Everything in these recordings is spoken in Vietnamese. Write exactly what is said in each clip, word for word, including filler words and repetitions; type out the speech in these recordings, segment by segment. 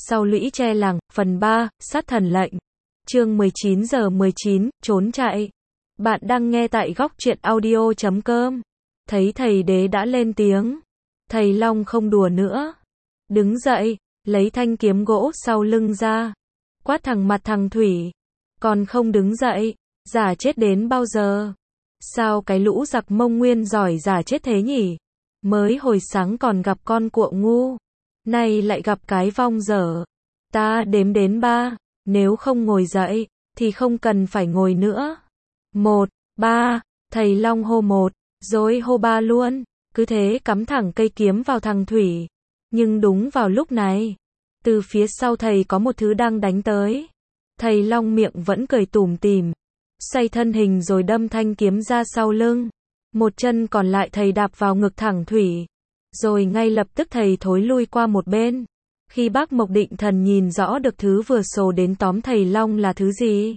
Sau lũy tre làng, phần ba, sát thần lệnh. Chương mười chín giờ mười chín, trốn chạy. Bạn đang nghe tại góc truyện audio chấm com. Thấy thầy đế đã lên tiếng. Thầy Long không đùa nữa. Đứng dậy, lấy thanh kiếm gỗ sau lưng ra. Quát thẳng mặt thằng Thủy. Còn không đứng dậy, giả chết đến bao giờ? Sao cái lũ giặc Mông Nguyên giỏi giả chết thế nhỉ? Mới hồi sáng còn gặp con cuộ ngu, nay lại gặp cái vong dở. Ta đếm đến ba, nếu không ngồi dậy, thì không cần phải ngồi nữa. Một, ba, thầy Long hô một, rồi hô ba luôn, cứ thế cắm thẳng cây kiếm vào thằng Thủy. Nhưng đúng vào lúc này, từ phía sau thầy có một thứ đang đánh tới. Thầy Long miệng vẫn cười tủm tỉm, xoay thân hình rồi đâm thanh kiếm ra sau lưng. Một chân còn lại thầy đạp vào ngực thằng Thủy. Rồi ngay lập tức thầy thối lui qua một bên. Khi bác Mộc Định Thần nhìn rõ được thứ vừa sồ đến tóm thầy Long là thứ gì,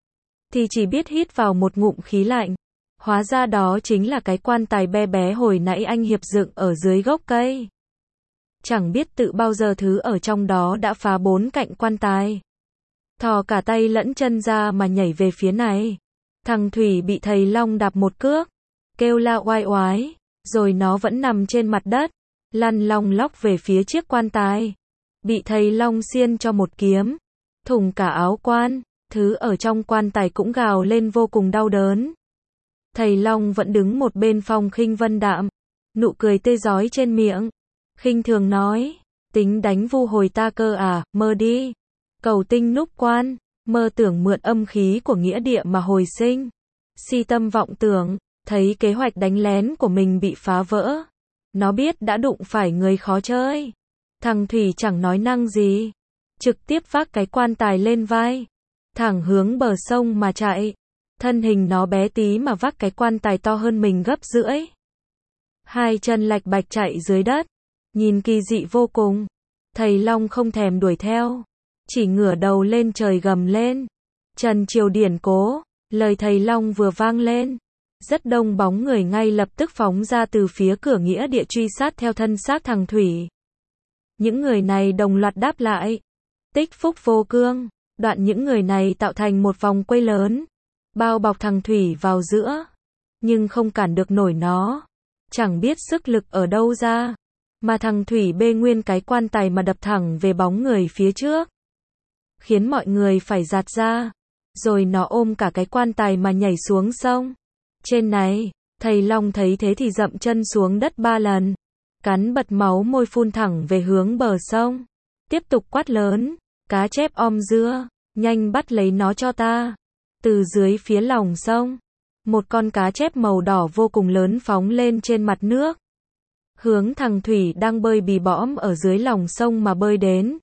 thì chỉ biết hít vào một ngụm khí lạnh. Hóa ra đó chính là cái quan tài be bé hồi nãy anh Hiệp dựng ở dưới gốc cây. Chẳng biết tự bao giờ thứ ở trong đó đã phá bốn cạnh quan tài, thò cả tay lẫn chân ra mà nhảy về phía này. Thằng Thủy bị thầy Long đạp một cước, kêu la oai oái, rồi nó vẫn nằm trên mặt đất, lăn long lóc về phía chiếc quan tài. Bị thầy Long xiên cho một kiếm, thủng cả áo quan, thứ ở trong quan tài cũng gào lên vô cùng đau đớn. Thầy Long vẫn đứng một bên phong khinh vân đạm, nụ cười tươi rói trên miệng, khinh thường nói, tính đánh vu hồi ta cơ à, mơ đi. Cầu tinh núp quan, mơ tưởng mượn âm khí của nghĩa địa mà hồi sinh. Si tâm vọng tưởng, thấy kế hoạch đánh lén của mình bị phá vỡ. Nó biết đã đụng phải người khó chơi. Thằng Thủy chẳng nói năng gì, trực tiếp vác cái quan tài lên vai, thẳng hướng bờ sông mà chạy. Thân hình nó bé tí mà vác cái quan tài to hơn mình gấp rưỡi. Hai chân lạch bạch chạy dưới đất, nhìn kỳ dị vô cùng. Thầy Long không thèm đuổi theo, chỉ ngửa đầu lên trời gầm lên. Trần triều điển cố, lời thầy Long vừa vang lên, rất đông bóng người ngay lập tức phóng ra từ phía cửa nghĩa địa truy sát theo thân xác thằng Thủy. Những người này đồng loạt đáp lại, tích phúc vô cương. Đoạn những người này tạo thành một vòng quây lớn, bao bọc thằng Thủy vào giữa, nhưng không cản được nổi nó. Chẳng biết sức lực ở đâu ra, mà thằng Thủy bê nguyên cái quan tài mà đập thẳng về bóng người phía trước, khiến mọi người phải giạt ra. Rồi nó ôm cả cái quan tài mà nhảy xuống sông. Trên này, thầy Long thấy thế thì dậm chân xuống đất ba lần, cắn bật máu môi phun thẳng về hướng bờ sông, tiếp tục quát lớn, cá chép om dưa, nhanh bắt lấy nó cho ta. Từ dưới phía lòng sông, một con cá chép màu đỏ vô cùng lớn phóng lên trên mặt nước, hướng thằng Thủy đang bơi bì bõm ở dưới lòng sông mà bơi đến.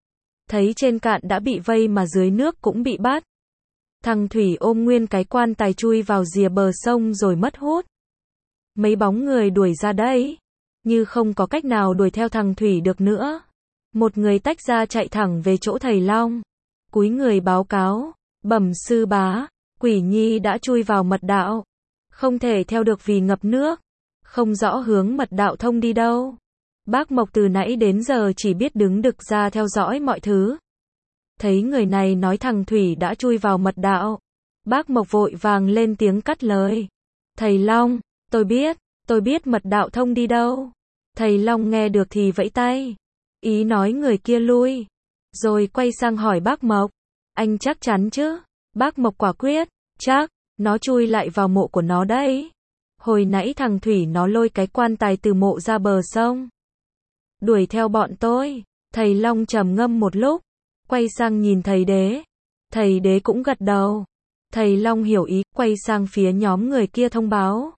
Thấy trên cạn đã bị vây mà dưới nước cũng bị bắt, thằng Thủy ôm nguyên cái quan tài chui vào rìa bờ sông rồi mất hút. Mấy bóng người đuổi ra đấy, như không có cách nào đuổi theo thằng Thủy được nữa. Một người tách ra chạy thẳng về chỗ thầy Long, cúi người báo cáo, bẩm sư bá, Quỷ Nhi đã chui vào mật đạo, không thể theo được vì ngập nước, không rõ hướng mật đạo thông đi đâu. Bác Mộc từ nãy đến giờ chỉ biết đứng đực ra theo dõi mọi thứ. Thấy người này nói thằng Thủy đã chui vào mật đạo, bác Mộc vội vàng lên tiếng cắt lời. Thầy Long, tôi biết, tôi biết mật đạo thông đi đâu. Thầy Long nghe được thì vẫy tay, ý nói người kia lui, rồi quay sang hỏi bác Mộc, anh chắc chắn chứ? Bác Mộc quả quyết, chắc, nó chui lại vào mộ của nó đấy. Hồi nãy thằng Thủy nó lôi cái quan tài từ mộ ra bờ sông, đuổi theo bọn tôi. Thầy Long trầm ngâm một lúc, quay sang nhìn thầy đế. Thầy đế cũng gật đầu. Thầy Long hiểu ý, quay sang phía nhóm người kia thông báo.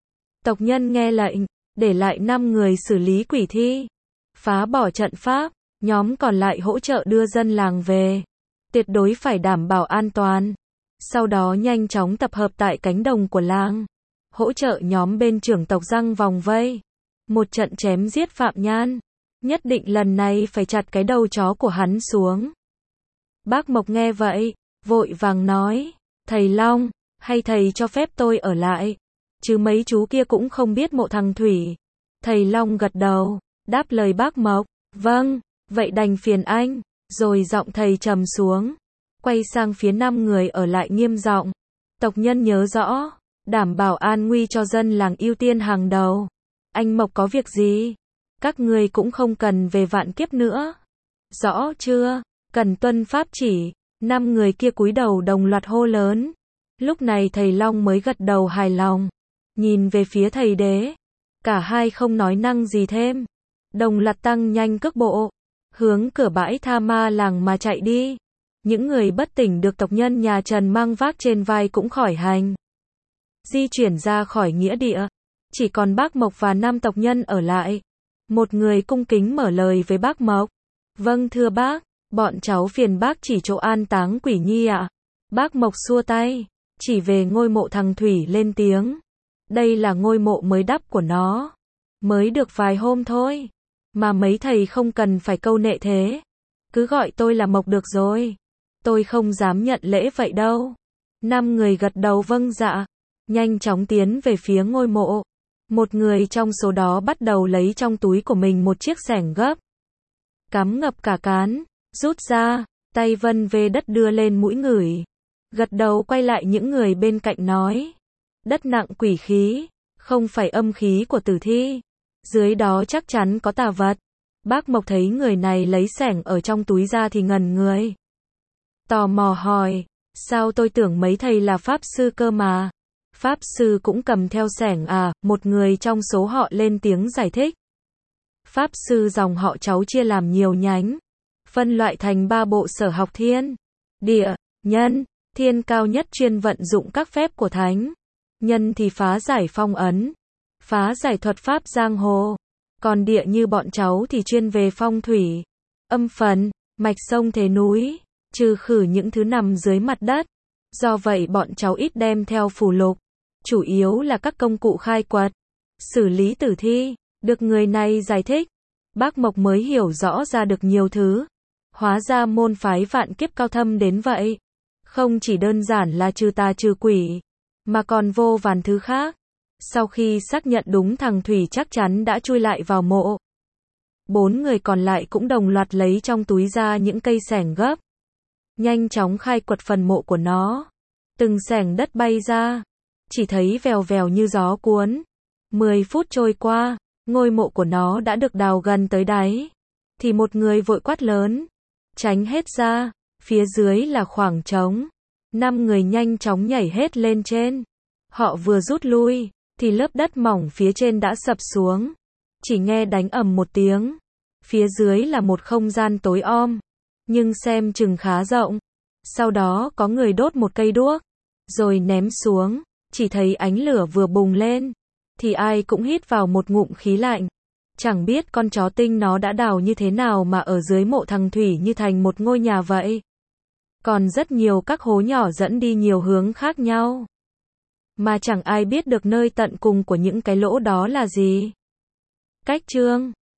Tộc nhân nghe lệnh, để lại năm người xử lý quỷ thi, phá bỏ trận pháp, nhóm còn lại hỗ trợ đưa dân làng về. Tuyệt đối phải đảm bảo an toàn. Sau đó nhanh chóng tập hợp tại cánh đồng của làng, hỗ trợ nhóm bên trưởng tộc răng vòng vây. Một trận chém giết Phạm Nhan. Nhất định lần này phải chặt cái đầu chó của hắn xuống. Bác Mộc nghe vậy, vội vàng nói, thầy Long, hay thầy cho phép tôi ở lại, chứ mấy chú kia cũng không biết mộ thằng Thủy. Thầy Long gật đầu, đáp lời bác Mộc, vâng, vậy đành phiền anh. Rồi giọng thầy trầm xuống, quay sang phía năm người ở lại nghiêm giọng. Tộc nhân nhớ rõ, đảm bảo an nguy cho dân làng ưu tiên hàng đầu. Anh Mộc có việc gì? Các người cũng không cần về vạn kiếp nữa. Rõ chưa? Cần tuân pháp chỉ. Năm người kia cúi đầu đồng loạt hô lớn. Lúc này thầy Long mới gật đầu hài lòng. Nhìn về phía thầy Đế. Cả hai không nói năng gì thêm. Đồng loạt tăng nhanh cước bộ. Hướng cửa bãi tha ma làng mà chạy đi. Những người bất tỉnh được tộc nhân nhà Trần mang vác trên vai cũng khỏi hành. Di chuyển ra khỏi nghĩa địa. Chỉ còn bác Mộc và năm tộc nhân ở lại. Một người cung kính mở lời với bác Mộc. Vâng thưa bác, bọn cháu phiền bác chỉ chỗ an táng Quỷ Nhi ạ. Bác Mộc xua tay, chỉ về ngôi mộ thằng Thủy lên tiếng. Đây là ngôi mộ mới đắp của nó. Mới được vài hôm thôi. Mà mấy thầy không cần phải câu nệ thế. Cứ gọi tôi là Mộc được rồi. Tôi không dám nhận lễ vậy đâu. Năm người gật đầu vâng dạ. Nhanh chóng tiến về phía ngôi mộ. Một người trong số đó bắt đầu lấy trong túi của mình một chiếc xẻng gấp. Cắm ngập cả cán. Rút ra. Tay vân về đất đưa lên mũi ngửi. Gật đầu quay lại những người bên cạnh nói. Đất nặng quỷ khí. Không phải âm khí của tử thi. Dưới đó chắc chắn có tà vật. Bác Mộc thấy người này lấy xẻng ở trong túi ra thì ngẩn người. Tò mò hỏi. Sao tôi tưởng mấy thầy là pháp sư cơ mà. Pháp sư cũng cầm theo xẻng à, một người trong số họ lên tiếng giải thích. Pháp sư dòng họ cháu chia làm nhiều nhánh. Phân loại thành ba bộ sở học thiên, địa, nhân. Thiên cao nhất chuyên vận dụng các phép của thánh. Nhân thì phá giải phong ấn. Phá giải thuật pháp giang hồ. Còn địa như bọn cháu thì chuyên về phong thủy. Âm phần, mạch sông thế núi. Trừ khử những thứ nằm dưới mặt đất. Do vậy bọn cháu ít đem theo phù lục. Chủ yếu là các công cụ khai quật. Xử lý tử thi. Được người này giải thích. Bác Mộc mới hiểu rõ ra được nhiều thứ. Hóa ra môn phái vạn kiếp cao thâm đến vậy. Không chỉ đơn giản là trừ tà trừ quỷ. Mà còn vô vàn thứ khác. Sau khi xác nhận đúng thằng Thủy chắc chắn đã chui lại vào mộ. Bốn người còn lại cũng đồng loạt lấy trong túi ra những cây xẻng gấp. Nhanh chóng khai quật phần mộ của nó. Từng xẻng đất bay ra. Chỉ thấy vèo vèo như gió cuốn. Mười phút trôi qua, ngôi mộ của nó đã được đào gần tới đáy. Thì một người vội quát lớn. Tránh hết ra, phía dưới là khoảng trống. Năm người nhanh chóng nhảy hết lên trên. Họ vừa rút lui, thì lớp đất mỏng phía trên đã sập xuống. Chỉ nghe đánh ầm một tiếng. Phía dưới là một không gian tối om. Nhưng xem chừng khá rộng. Sau đó có người đốt một cây đuốc. Rồi ném xuống. Chỉ thấy ánh lửa vừa bùng lên. Thì ai cũng hít vào một ngụm khí lạnh. Chẳng biết con chó tinh nó đã đào như thế nào mà ở dưới mộ thằng Thủy như thành một ngôi nhà vậy. Còn rất nhiều các hố nhỏ dẫn đi nhiều hướng khác nhau. Mà chẳng ai biết được nơi tận cùng của những cái lỗ đó là gì. Cách chương